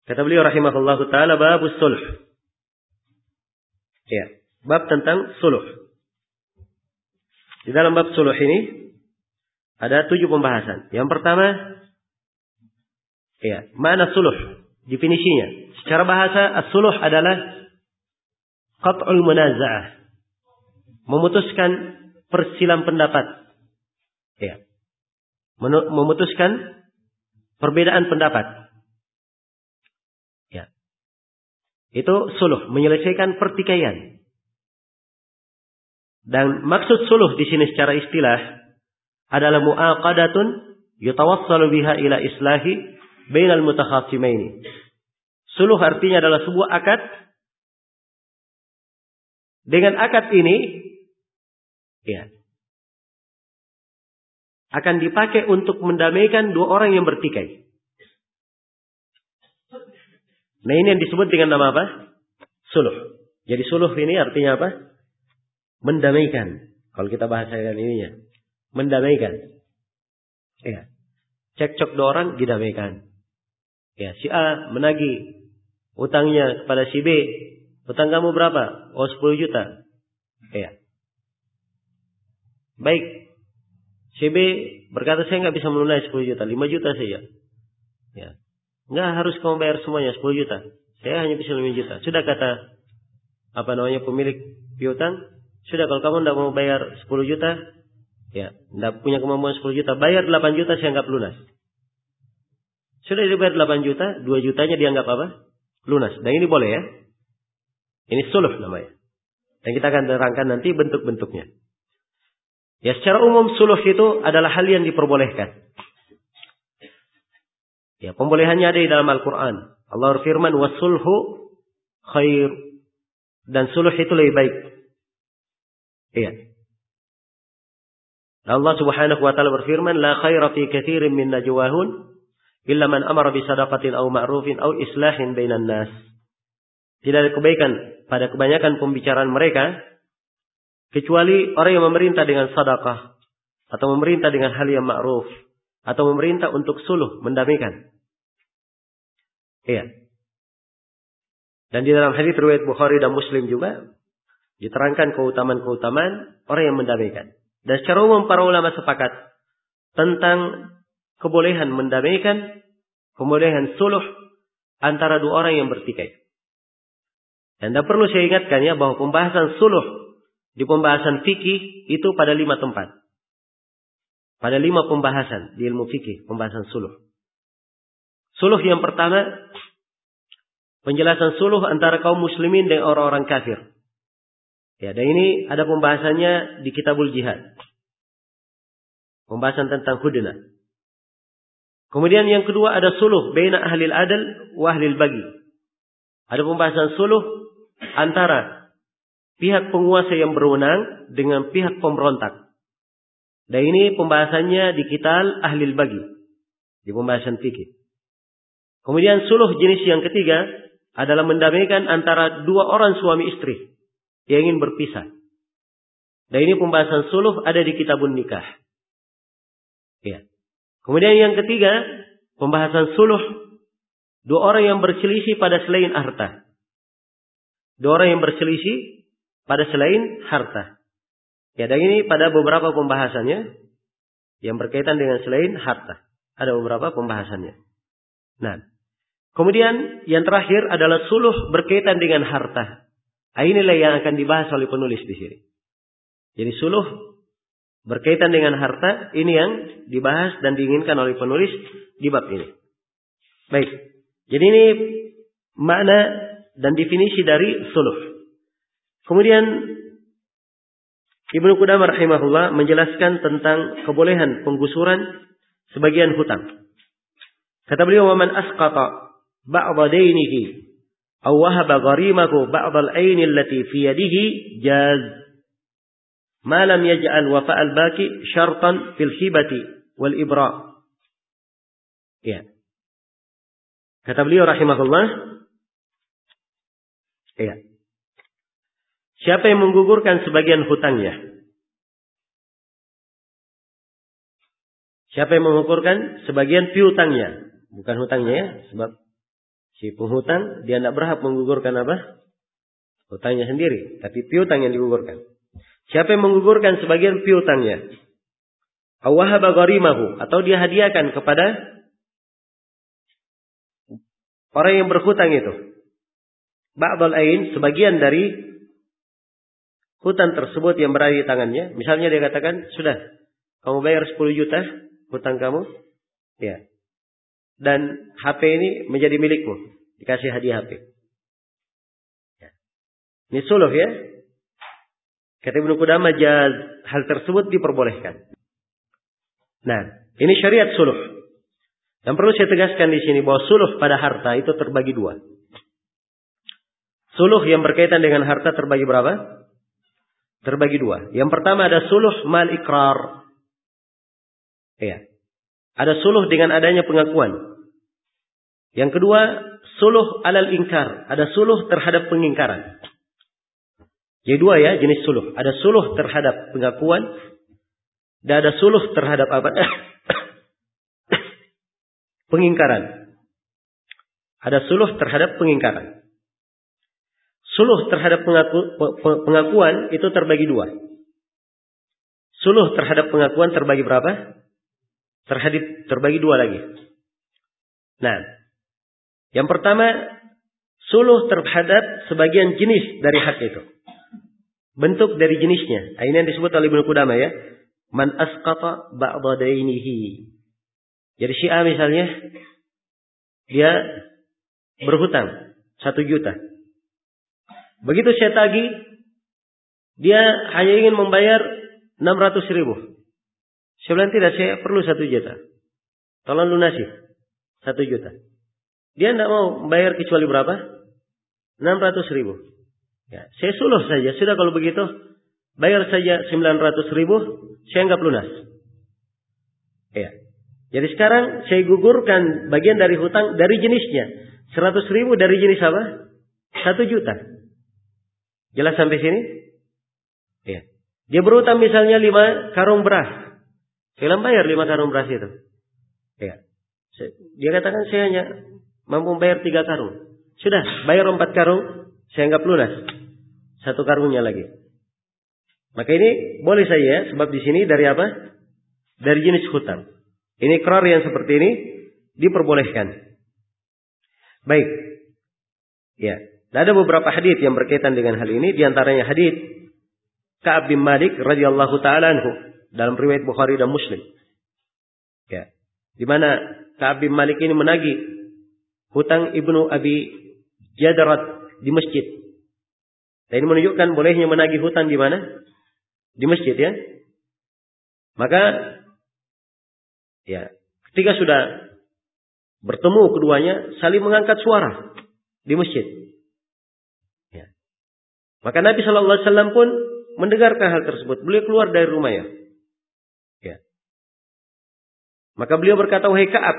Kata beliau rahimahullahu taala, babus sulh. Ya, bab tentang suluh. Di dalam bab suluh ini ada 7 pembahasan. Yang pertama, ya, mana suluh? Definisinya. Secara bahasa, as-suluh adalah qat'ul munaza'ah. Memutuskan persilang pendapat. Ya. Memutuskan perbedaan pendapat. Ya. Itu suluh, menyelesaikan pertikaian. Dan maksud suluh di sini secara istilah adalah mu'aqadatun yatawassalu biha ila islahi bainal mutakhasimaini. Suluh artinya adalah sebuah akad. Dengan akad ini, ya, akan dipakai untuk mendamaikan 2 orang yang bertikai. Nah, ini yang disebut dengan nama apa? Suluh. Jadi suluh ini artinya apa? Mendamaikan. Kalau kita bahasakan ininya, mendamaikan. Ya. Cekcok 2 orang didamaikan. Ya, si A menagih utangnya kepada si B. Utang kamu berapa? Oh, 10 juta. Ya. Baik. Si B berkata, saya nggak bisa melunasi 10 juta, 5 juta saja. Ya. Nggak harus kamu bayar semuanya 10 juta. Saya hanya bisa 5 juta. Sudah kata pemilik piutang, sudah kalau kamu tidak mau bayar 10 juta, ya, tidak punya kemampuan 10 juta, bayar 8 juta saya anggap lunas. Sudah dibayar 8 juta, 2 jutanya dianggap apa? Lunas. Dan ini boleh ya. Ini suluh namanya. Dan kita akan terangkan nanti bentuk-bentuknya. Ya, secara umum suluh itu adalah hal yang diperbolehkan. Ya, pembolehannya ada di dalam Al-Quran. Allah berfirman, wasulhu khair. Dan suluh itu lebih baik. Iya. Allah subhanahu wa ta'ala berfirman, la khaira fi kathirin min najwahun illa man amara bi sadaqatin aw ma'rufin aw islahin bainan nas. Tidak ada kebaikan pada kebanyakan pembicaraan mereka kecuali orang yang memerintah dengan sedekah atau memerintah dengan hal yang ma'ruf atau memerintah untuk suluh, mendamaikan. Iya. Dan di dalam hadis riwayat Bukhari dan Muslim juga diterangkan keutamaan-keutamaan orang yang mendamaikan. Dan secara umum para ulama sepakat tentang kebolehan mendamaikan, kebolehan suluh antara 2 orang yang bertikai. Dan tidak perlu saya ingatkan ya bahwa pembahasan suluh di pembahasan fikih itu pada 5 tempat. Pada 5 pembahasan di ilmu fikih, pembahasan suluh. Suluh yang pertama, penjelasan suluh antara kaum muslimin dan orang-orang kafir. Ya, dan ini ada pembahasannya di Kitabul Jihad. Pembahasan tentang hudna. Kemudian yang kedua ada suluh baina ahlil adl wa ahlil bagi. Ada pembahasan suluh antara pihak penguasa yang berwenang dengan pihak pemberontak. Dan ini pembahasannya di Kitab Ahlil Bagi. Di pembahasan fikih. Kemudian suluh jenis yang ketiga adalah mendamaikan antara 2 orang suami istri yang ingin berpisah. Dan ini pembahasan suluh ada di Kitabun Nikah. Ya. Kemudian yang ketiga, pembahasan suluh 2 orang yang berselisih pada selain harta. 2 orang yang berselisih pada selain harta. Ya, dan ini pada beberapa pembahasannya yang berkaitan dengan selain harta. Ada beberapa pembahasannya. Nah, kemudian yang terakhir adalah suluh berkaitan dengan harta. Nah, inilah yang akan dibahas oleh penulis di sini. Jadi suluh berkaitan dengan harta, ini yang dibahas dan diinginkan oleh penulis di bab ini. Baik. Jadi ini makna dan definisi dari suluh. Kemudian Ibnu Qudamah rahimahullah menjelaskan tentang kebolehan penggusuran sebagian hutang. Kata beliau, "Wa man asqata ba'dha dainihi aw wahaba gharimahu ba'dha al-ain allati fi yadihi jaz ma lam yaj'al wafa' al-baqi syartan fil hibati wal ibra." Ya. Kata beliau rahimahullah, ya. Siapa yang menggugurkan sebagian hutangnya? Siapa yang menggugurkan sebagian piutangnya? Bukan hutangnya ya, sebab Si penghutang dia tidak berhak menggugurkan apa? Hutangnya sendiri, tapi piutang yang digugurkan. Siapa yang menggugurkan sebagian piutangnya? Aw wahaba gharimahu, atau dia hadiahkan kepada orang yang berhutang itu. Ba'dal ain, sebagian dari hutang tersebut yang berada di tangannya. Misalnya dia katakan, sudah, kamu bayar 10 juta hutang kamu. Ya. Dan HP ini menjadi milikmu. Dikasih hadiah HP. Ya. Ini suluh ya. Kata Ibnu Qudamah, hal tersebut diperbolehkan. Nah, ini syariat suluh. Dan perlu saya tegaskan di sini bahwa suluh pada harta itu terbagi dua. Suluh yang berkaitan dengan harta terbagi berapa? Terbagi dua. Yang pertama ada suluh mal ikrar. Ya. Ada suluh dengan adanya pengakuan. Yang kedua, suluh alal ingkar. Ada suluh terhadap pengingkaran. Jadi dua ya jenis suluh. Ada suluh terhadap pengakuan. Dan ada suluh terhadap apa? Pengingkaran. Ada suluh terhadap pengingkaran. Suluh terhadap pengakuan itu terbagi dua. Suluh terhadap pengakuan terbagi berapa? Terbagi dua lagi. Nah, yang pertama, suluh terhadap sebagian jenis dari hak itu. Bentuk dari jenisnya. Ini yang disebut oleh Ibnu Qudamah ya. Man asqata ba'da dainihi. Jadi si A misalnya, dia berhutang 1 juta. Begitu saya tagih, dia hanya ingin membayar 600.000. Saya bilang tidak, saya perlu 1 juta. Tolong lunasi 1 juta. Dia tidak mau membayar kecuali berapa? 600.000. Ya, saya suluh saja. Sudah kalau begitu, bayar saja 900.000, saya anggap lunas. Ya. Jadi sekarang saya gugurkan bagian dari hutang dari jenisnya. 100.000 dari jenis apa? 1 juta. Jelas sampai sini? Ya. Dia berhutang misalnya 5 karung beras. Saya bayar 5 karung beras itu. Ya. Dia katakan saya hanya mampu bayar 3 karung. Sudah, bayar 4 karung, saya anggap lunas. 1 karungnya lagi. Maka ini boleh saja, sebab di sini dari apa? Dari jenis hutang. Ini ikrar yang seperti ini diperbolehkan. Baik. Ya. Dan ada beberapa hadits yang berkaitan dengan hal ini. Di antaranya hadits Ka'ab bin Malik radhiyallahu taala anhu dalam riwayat Bukhari dan Muslim. Ya. Di mana Ka'ab bin Malik ini menagih hutang Ibnu Abi Jadrat di masjid. Dan ini menunjukkan bolehnya menagih hutang di mana? Di masjid ya. Maka ya, ketika sudah bertemu keduanya saling mengangkat suara di masjid. Ya. Maka Nabi sallallahu alaihi wasallam pun mendengarkan hal tersebut. Beliau keluar dari rumahnya. Ya. Maka beliau berkata, "Wahai Ka'ab."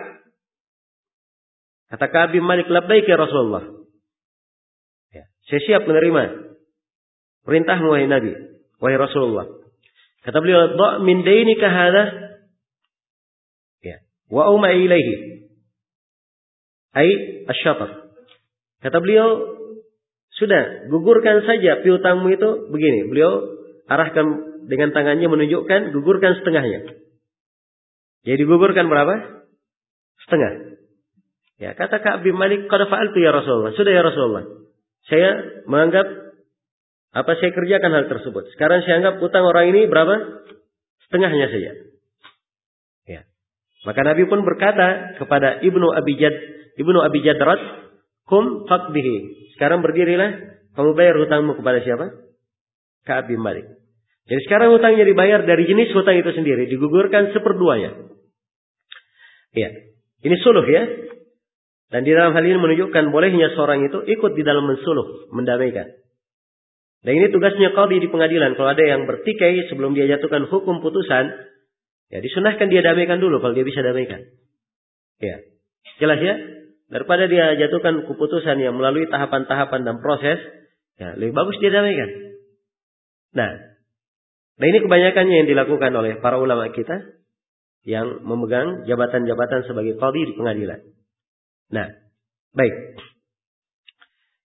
Kata Ka'ab bin Malik, "Labbaik ya Rasulullah." Ya. Saya siap menerima perintahmu wahai Nabi, wahai Rasulullah. Kata beliau, "Dha' min dainika hadha." Ya. Wa uma ilaihi. Ai asy-syatr. Kata beliau, sudah, gugurkan saja piutangmu itu begini. Beliau arahkan dengan tangannya menunjukkan gugurkan setengahnya. Jadi digugurkan berapa? Setengah. Ya, kata Ka'ab bin Malik, qad fa'altu ya Rasulullah. Sudah ya Rasulullah. Saya menganggap saya kerjakan hal tersebut. Sekarang saya anggap utang orang ini berapa? Setengahnya saja. Ya. Maka Nabi pun berkata kepada Ibnu Abi Jadrat, "Kum faqbihi." Sekarang berdirilah, kamu bayar hutangmu kepada siapa? Ka'ab bin Malik. Jadi sekarang hutangnya dibayar dari jenis hutang itu sendiri, digugurkan 1/2-nya. Ya. Ini suluh ya. Dan di dalam hal ini menunjukkan bolehnya seorang itu ikut di dalam mensuluh, mendamaikan. Dan ini tugasnya qadhi di pengadilan. Kalau ada yang bertikai sebelum dia jatuhkan hukum putusan, ya disunahkan dia damaikan dulu kalau dia bisa damaikan. Ya. Jelas ya? Daripada dia jatuhkan keputusan yang melalui tahapan-tahapan dan proses, ya lebih bagus dia damaikan. Nah ini kebanyakannya yang dilakukan oleh para ulama kita yang memegang jabatan-jabatan sebagai qadhi di pengadilan. Nah, baik.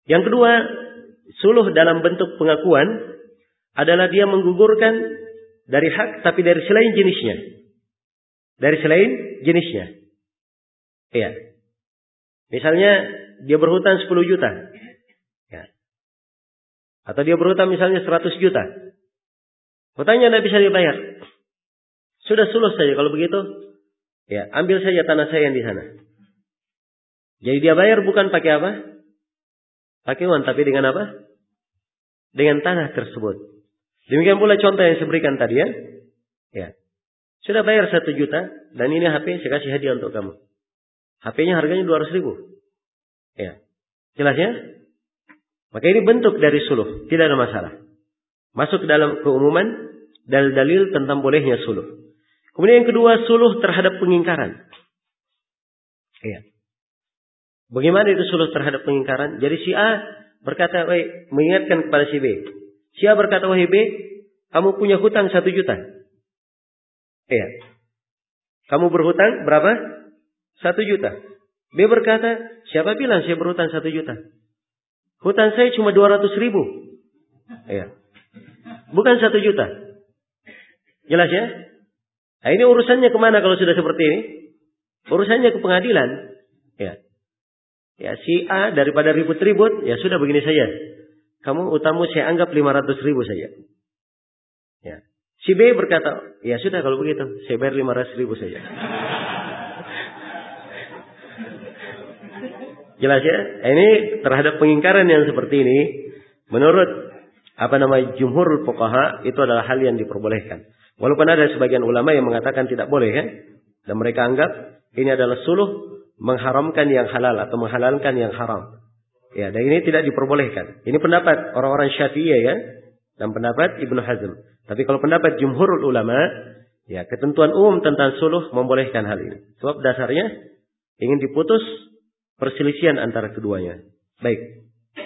Yang kedua, suluh dalam bentuk pengakuan adalah dia menggugurkan dari hak tapi dari selain jenisnya. Dari selain jenisnya. Iya. Misalnya dia berhutang 10 juta. Ya. Atau dia berhutang misalnya 100 juta. Hutangnya tidak bisa dibayar. Sudah suluh saja kalau begitu. Ya, ambil saja tanah saya yang di sana. Jadi dia bayar bukan pakai apa? Pakai uang, tapi dengan apa? Dengan tanah tersebut. Demikian pula contoh yang saya berikan tadi ya. Ya. Sudah bayar 1 juta dan ini HP saya kasih hadiah untuk kamu. HP-nya harganya 200.000. Ya. Jelas ya? Maka ini bentuk dari suluh, tidak ada masalah. Masuk ke dalam keumuman dalil-dalil tentang bolehnya suluh. Kemudian yang kedua, suluh terhadap pengingkaran. Ya. Bagaimana itu suluh terhadap pengingkaran? Jadi si A berkata, mengingatkan kepada si B. Si A berkata, wahai B, kamu punya hutang 1 juta. Iya. Kamu berhutang berapa? 1 juta. B berkata, siapa bilang saya berhutang 1 juta? Hutang saya cuma 200.000. Iya. Bukan 1 juta. Jelas ya? Nah, ini urusannya kemana kalau sudah seperti ini? Urusannya ke pengadilan. Ya. Ya, si A daripada ribut-ribut, ya sudah begini saja. Kamu utangmu saya anggap 500.000 saja. Ya. Si B berkata, ya sudah kalau begitu, saya bayar 500.000 saja. Jelas ya? Ini terhadap pengingkaran yang seperti ini, menurut jumhurul fuqaha, itu adalah hal yang diperbolehkan. Walaupun ada sebagian ulama yang mengatakan tidak boleh kan? Dan mereka anggap ini adalah suluh mengharamkan yang halal atau menghalalkan yang haram. Ya, dan ini tidak diperbolehkan. Ini pendapat orang-orang Syafi'iyah ya, dan pendapat Ibnu Hazm. Tapi kalau pendapat jumhurul ulama, ya ketentuan umum tentang suluh membolehkan hal ini. Sebab dasarnya ingin diputus perselisihan antara keduanya. Baik.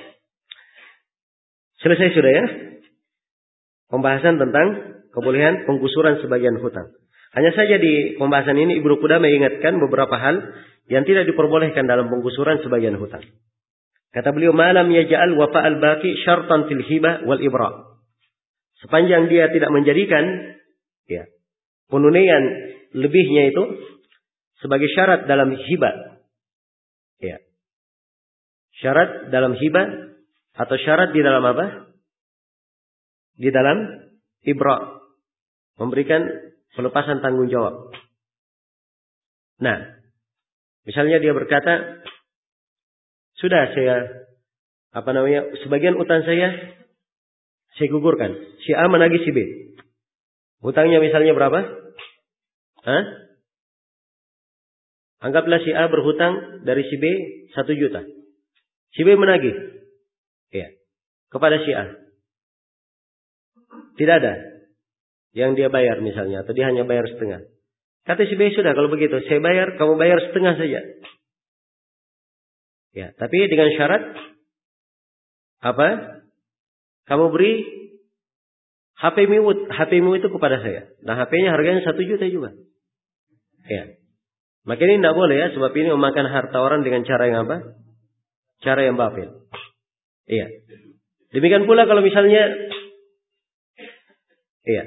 Selesai sudah ya? Pembahasan tentang kebolehan penggusuran sebagian hutang. Hanya saja di pembahasan ini Ibnu Qudamah ingatkan beberapa hal yang tidak diperbolehkan dalam penggusuran sebagian hutang. Kata beliau, "Malam yaj'al wafa'al baqi syartan fil hibah wal ibra." Sepanjang dia tidak menjadikan ya, penunaian lebihnya itu sebagai syarat dalam hibah. Ya. Syarat dalam hibah atau syarat di dalam apa? Di dalam ibra. Memberikan pelepasan tanggung jawab. Nah, misalnya dia berkata, sudah saya sebagian utang saya gugurkan. Si A menagih si B. Hutangnya misalnya berapa? Anggaplah si A berhutang dari si B 1 juta. Si B menagih. Ya. Kepada si A. Tidak ada yang dia bayar misalnya. Atau dia hanya bayar setengah. Kata si B, sudah kalau begitu. Saya bayar, kamu bayar setengah saja. Ya. Tapi dengan syarat. Apa? Kamu beri HP-mu itu kepada saya. Nah HP-nya harganya 1 juta juga. Ya. Maka ini tidak boleh ya. Sebab ini memakan harta orang dengan cara yang apa? Cara yang batil. Iya. Demikian pula kalau misalnya. Iya.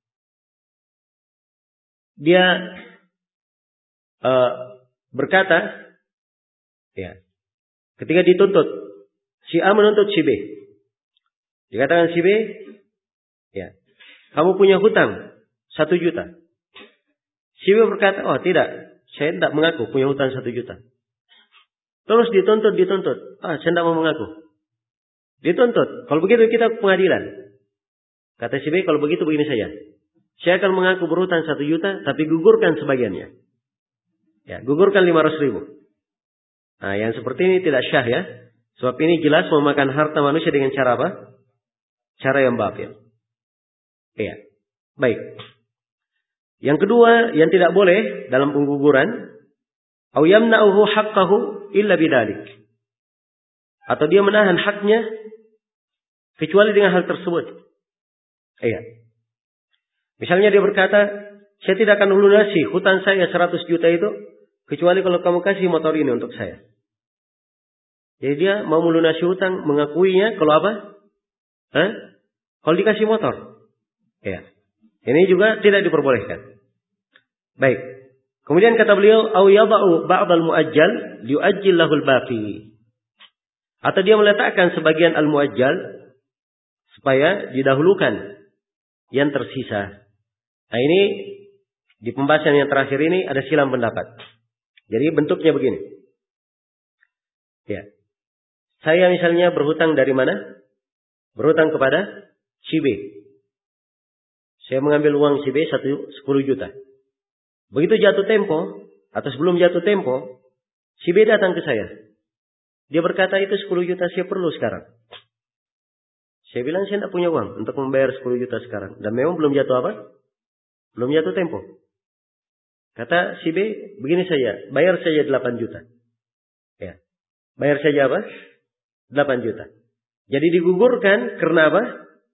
Dia berkata. Ya. Ketika dituntut. Si A menuntut si B. Dikatakan si B. Ya. Kamu punya hutang 1 juta. Si B berkata, oh tidak. Saya tidak mengaku punya hutang 1 juta. Terus dituntut. Saya tidak mau mengaku. Dituntut. Kalau begitu kita ke pengadilan. Kata si B, kalau begitu begini saja. Saya akan mengaku berhutang 1 juta, tapi gugurkan sebagiannya. Ya, gugurkan 500.000. Nah, yang seperti ini tidak syah ya. Sebab ini jelas memakan harta manusia dengan cara apa? Cara yang batil. Iya. Baik. Yang kedua, yang tidak boleh dalam pengguguran. Au yamna'uhu haqqahu illa bidalik. Atau dia menahan haknya kecuali dengan hal tersebut. Iya. Misalnya dia berkata, saya tidak akan lunasi hutang saya 100 juta itu kecuali kalau kamu kasih motor ini untuk saya. Jadi dia mau melunasi hutang, mengakuinya kalau apa? Kalau dikasih motor. Ya. Ini juga tidak diperbolehkan. Baik. Kemudian kata beliau, au yada'u ba'dal muajjal liyu'ajjil lahul baqi. Atau dia meletakkan sebagian al-muajjal supaya didahulukan yang tersisa. Nah, ini di pembahasan yang terakhir ini ada silang pendapat. Jadi bentuknya begini. Ya. Saya misalnya berhutang dari mana? Berhutang kepada si B. Saya mengambil uang si B 10 juta. Begitu jatuh tempo, atau sebelum jatuh tempo, si B datang ke saya. Dia berkata itu 10 juta saya perlu sekarang. Saya bilang saya tidak punya uang untuk membayar 10 juta sekarang. Dan memang belum jatuh apa? Belum jatuh tempo. Kata si B, begini saja, bayar saja 8 juta. Ya. Bayar saja apa? 8 juta. Jadi digugurkan karena apa?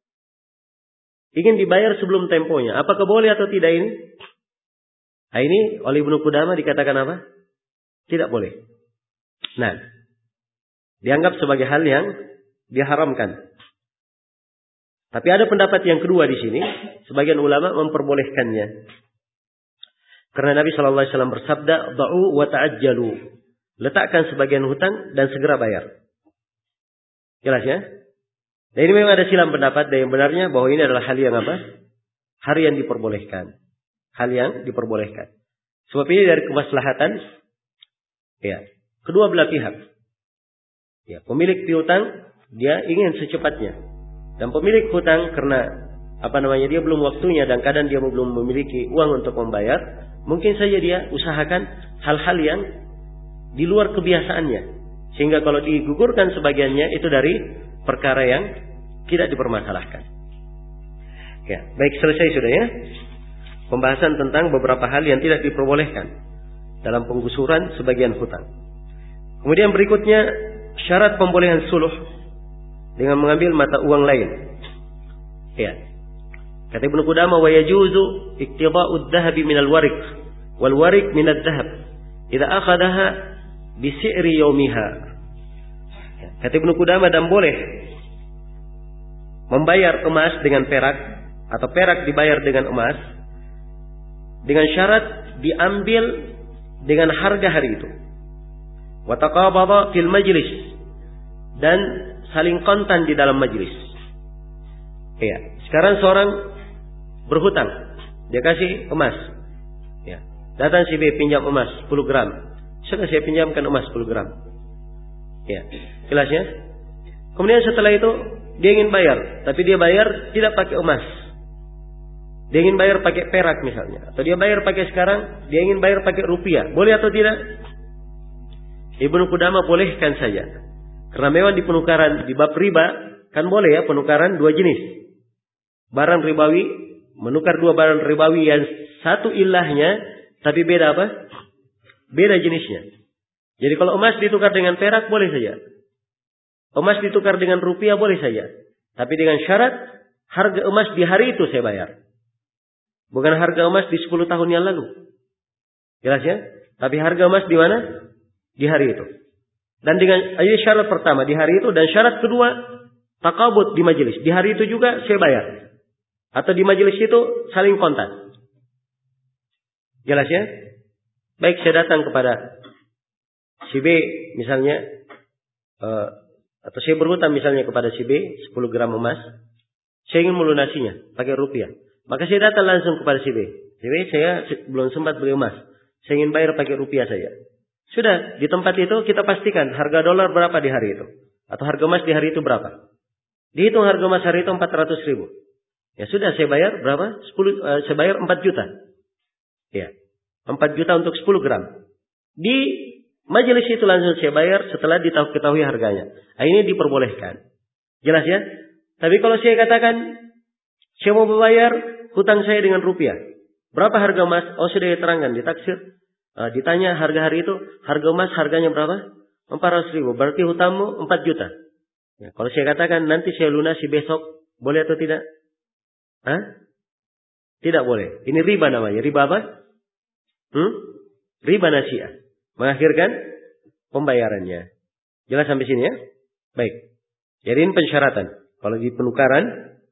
Ingin dibayar sebelum temponya. Apakah boleh atau tidak ini? Nah, ini oleh Ibnu Qudamah dikatakan apa? Tidak boleh. Nah, dianggap sebagai hal yang diharamkan. Tapi ada pendapat yang kedua di sini, sebagian ulama memperbolehkannya. Karena Nabi sallallahu alaihi wasallam bersabda, "Da'u wa ta'ajjalu." Letakkan sebagian hutang dan segera bayar. Jelas ya? Dan ini memang ada silang pendapat dan yang benarnya bahwa ini adalah hal yang apa? Hal yang diperbolehkan. Hal yang diperbolehkan. Sebab ini dari kemaslahatan ya, kedua belah pihak. Ya, pemilik piutang dia ingin secepatnya. Dan pemilik hutang karena dia belum waktunya dan kadang dia belum memiliki uang untuk membayar, mungkin saja dia usahakan hal-hal yang di luar kebiasaannya. Sehingga kalau digugurkan sebagiannya itu dari perkara yang tidak dipermasalahkan. Ya, baik, selesai sudah ya. Pembahasan tentang beberapa hal yang tidak diperbolehkan dalam penggusuran sebagian hutang. Kemudian berikutnya syarat pembolehan suluh dengan mengambil mata uang lain. Ya. Kata Ibnu Qudamah, wa yajuzu iktiba'u adh-dhahabi min al-warik wal warik min adh-dhahab idza akhadaha bi si'ri yawmiha. Kata Ibnu Qudamah, dan boleh membayar emas dengan perak atau perak dibayar dengan emas dengan syarat diambil dengan harga hari itu. Wa taqabada fil majlis, dan saling kontan di dalam majlis. Ya, sekarang seorang berhutang, dia kasih emas. Ya, datang si B pinjam emas 10 gram. Sudah saya pinjamkan emas 10 gram. Ya, jelas ya? Kemudian setelah itu dia ingin bayar, tapi dia bayar tidak pakai emas. Dia ingin bayar pakai perak misalnya, atau dia bayar pakai sekarang, dia ingin bayar pakai rupiah. Boleh atau tidak? Ibnu Qudamah bolehkan saja. Karena memang di penukaran di bab riba kan boleh ya penukaran dua jenis. Barang ribawi menukar dua barang ribawi yang satu ilahnya tapi beda apa? Beda jenisnya. Jadi kalau emas ditukar dengan perak boleh saja. Emas ditukar dengan rupiah boleh saja. Tapi dengan syarat harga emas di hari itu saya bayar. Bukan harga emas di 10 tahun yang lalu. Jelas ya? Tapi harga emas di mana? Di hari itu. Dan dengan syarat pertama di hari itu, dan syarat kedua takabut di majelis. Di hari itu juga saya bayar. Atau di majelis itu saling kontak. Jelas ya? Baik, saya datang kepada si B misalnya, atau saya berhutang misalnya kepada si B 10 gram emas. Saya ingin melunasinya pakai rupiah. Maka saya datang langsung kepada si B. Si B, saya belum sempat beli emas. Saya ingin bayar pakai rupiah saja. Sudah, di tempat itu kita pastikan harga dolar berapa di hari itu. Atau harga emas di hari itu berapa. Dihitung harga emas hari itu 400.000. Ya sudah, saya bayar berapa? Saya bayar 4 juta. Ya, 4 juta untuk 10 gram. Di majelis itu langsung saya bayar setelah diketahui harganya. Nah, ini diperbolehkan. Jelas ya? Tapi kalau saya katakan, saya mau membayar hutang saya dengan rupiah. Berapa harga emas? Oh, sudah diterangkan, ditaksir. Ditanya harga hari itu, harga emas harganya berapa? 400.000. Berarti hutangmu 4 juta. Ya, kalau saya katakan nanti saya lunasi besok, boleh atau tidak? Tidak boleh. Ini riba namanya. Riba apa? Riba nasiah. Mengakhirkan pembayarannya. Jelas sampai sini ya? Baik. Jadi ini pensyaratan. Kalau di penukaran,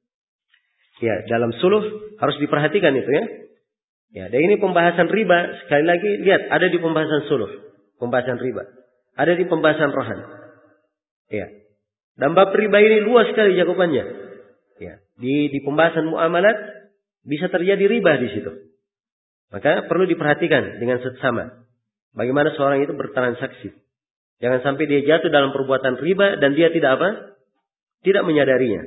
ya dalam suluh harus diperhatikan itu ya. Ya, dan ini pembahasan riba. Sekali lagi lihat, ada di pembahasan suluh, pembahasan riba. Ada di pembahasan rohan. Ya. Dan bab riba ini luas sekali cakupannya. Ya, di pembahasan muamalat bisa terjadi riba di situ. Maka perlu diperhatikan dengan seksama. Bagaimana seorang itu bertransaksi. Jangan sampai dia jatuh dalam perbuatan riba dan dia tidak apa? Tidak menyadarinya.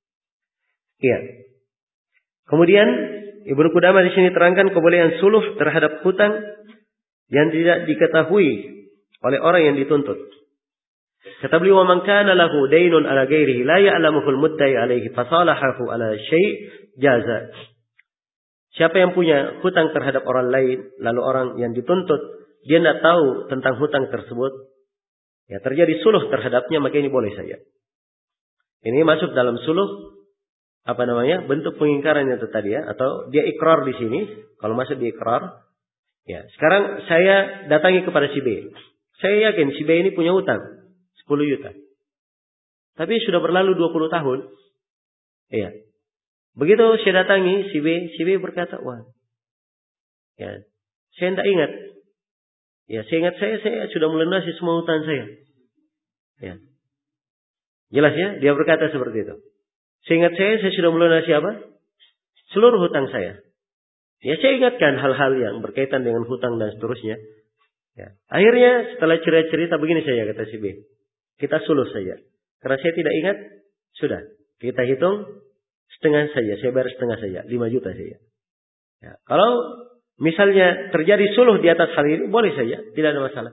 Iya. Kemudian Ibnu Qudamah di sini terangkan kebolehan suluh terhadap hutang yang tidak diketahui oleh orang yang dituntut. Kata beliau, "Man kana lahu daynun ala ghairihi la ya'lamuhu al-mudda'i alayhi fasalahahu ala syai' jaza." Siapa yang punya hutang terhadap orang lain, lalu orang yang dituntut dia tidak tahu tentang hutang tersebut, ya terjadi suluh terhadapnya, maka ini boleh saja. Ini masuk dalam suluh bentuk pengingkaran itu tadi ya, atau dia ikrar di sini. Kalau masuk di ikrar, ya sekarang saya datangi kepada si B. Saya yakin si B ini punya utang 10 juta. Tapi sudah berlalu 20 tahun. Iya. Begitu saya datangi si B berkata, "Wah, ya, saya tidak ingat. Ya, saya ingat saya sudah melunasi semua hutang saya." Ya. Jelas ya, dia berkata seperti itu. Seingat saya sudah melunasi apa? Seluruh hutang saya. Ya, saya ingatkan hal-hal yang berkaitan dengan hutang dan seterusnya. Ya. Akhirnya setelah cerita begini saja kata si B. Kita suluh saja. Karena saya tidak ingat, sudah. Kita hitung setengah saja. Saya bayar setengah saja. 5 juta saja. Ya. Kalau misalnya terjadi suluh di atas hal ini, boleh saja. Tidak ada masalah.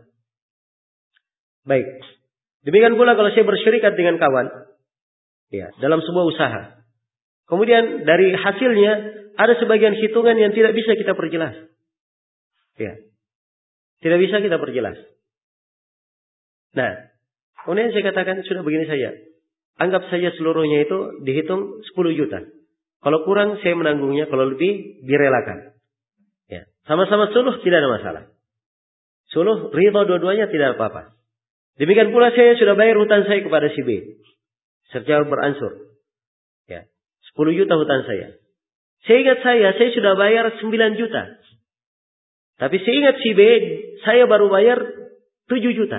Baik. Demikian pula kalau saya bersyirikat dengan kawan. Ya, dalam sebuah usaha. Kemudian dari hasilnya ada sebagian hitungan yang tidak bisa kita perjelas. Ya. Tidak bisa kita perjelas. Nah, kemudian saya katakan sudah begini saja. Anggap saja seluruhnya itu dihitung 10 juta. Kalau kurang saya menanggungnya, kalau lebih direlakan. Ya, sama-sama suluh tidak ada masalah. Suluh ridha dua-duanya tidak apa-apa. Demikian pula saya sudah bayar hutang saya kepada si B. Secara beransur. Ya. 10 juta hutang saya. Saya sudah bayar 9 juta. Tapi saya ingat si B, saya baru bayar 7 juta.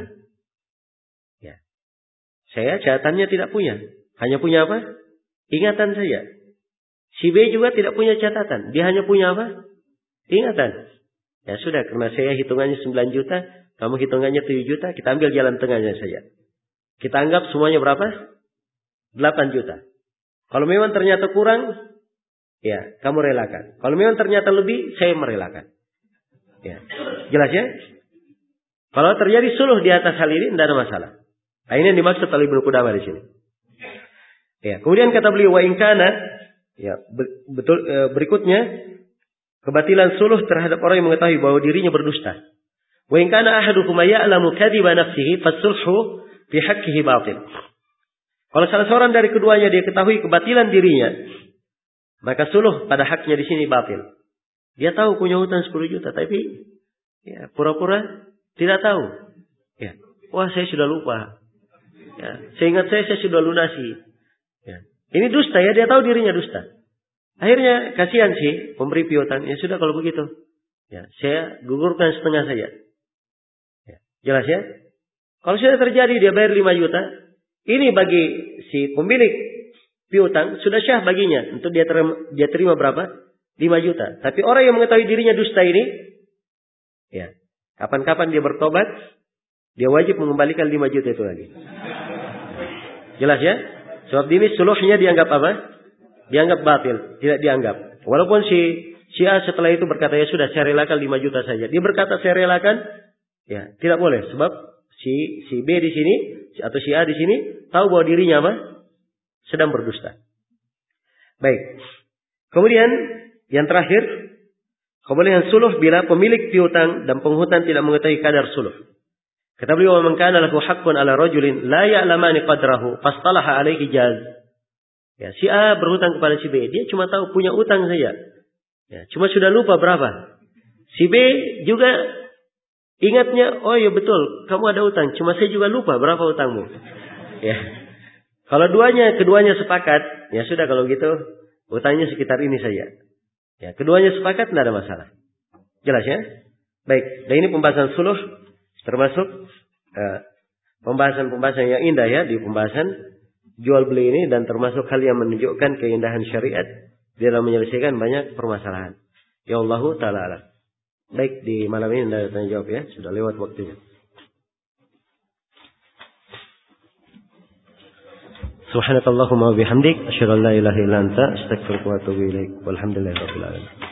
Ya. Saya catatannya tidak punya. Hanya punya apa? Ingatan saja. Si B juga tidak punya catatan. Dia hanya punya apa? Ingatan. Ya sudah, karena saya hitungannya 9 juta, kamu hitungannya 7 juta, kita ambil jalan tengahnya saja. Kita anggap semuanya berapa? 8 juta. Kalau memang ternyata kurang, ya kamu relakan. Kalau memang ternyata lebih, saya merelakan. Ya. Jelas ya? Kalau terjadi suluh di atas hal ini, tidak ada masalah. Nah, ini yang dimaksud oleh Ibnu Qudamah di sini. Ya. Kemudian kata beliau, wa in kana, ya betul berikutnya, kebatilan suluh terhadap orang yang mengetahui bahwa dirinya berdusta. Wa in kana ahadukum ya'lamu kadhiba nafsihi fasulhu fi haqqihi batil. Kalau salah seorang dari keduanya dia ketahui kebatilan dirinya, maka suluh pada haknya di sini batil. Dia tahu punya hutang 10 juta, tapi ya pura-pura tidak tahu. Ya, wah saya sudah lupa. Ya, seingat saya sudah lunasi. Ya. Ini dusta ya, dia tahu dirinya dusta. Akhirnya kasihan sih pemberi piutang. Ya sudah kalau begitu, ya saya gugurkan setengah saja. Ya, jelas ya. Kalau sudah terjadi dia bayar 5 juta. Ini bagi si pemilik piutang sudah syah baginya untuk dia terima berapa? 5 juta. Tapi orang yang mengetahui dirinya dusta ini, ya kapan-kapan dia bertobat, dia wajib mengembalikan 5 juta itu lagi. Jelas ya? Sebab ini suluhnya dianggap apa? Dianggap batil, tidak dianggap. Walaupun si A setelah itu berkata ya sudah saya relakan 5 juta saja. Dia berkata saya relakan, ya tidak boleh sebab si B di sini atau si A di sini tahu bahwa dirinya apa? Sedang berdusta. Baik. Kemudian yang terakhir, kebolehan suluh bila pemilik piutang dan penghutang tidak mengetahui kadar suluh. Kata beliau, "Man kana lahu haqqun 'ala rajulin la ya'lamani qadrahu fastalaha 'alaihi jaz." Ya, si A berhutang kepada si B, dia cuma tahu punya utang saja. Ya, cuma sudah lupa berapa. Si B juga Ingatnya, oh ya betul, kamu ada utang. Cuma saya juga lupa berapa utangmu. Ya. Kalau keduanya sepakat, ya sudah kalau gitu, utangnya sekitar ini saja. Ya, keduanya sepakat, tidak ada masalah. Jelas ya? Baik, dan ini pembahasan suluh, termasuk pembahasan yang indah ya, di pembahasan jual beli ini, dan termasuk hal yang menunjukkan keindahan syariat dalam menyelesaikan banyak permasalahan. Ya Allahu ta'ala alam. Baik, di malam ini tidak ada tanya jawab ya. Sudah lewat waktunya. Subhanakallahumma wa bihamdik. Asyhadu an la ilaha illa anta. Astaghfiruka wa atubu ilaik. Walhamdulillahirabbil alamin.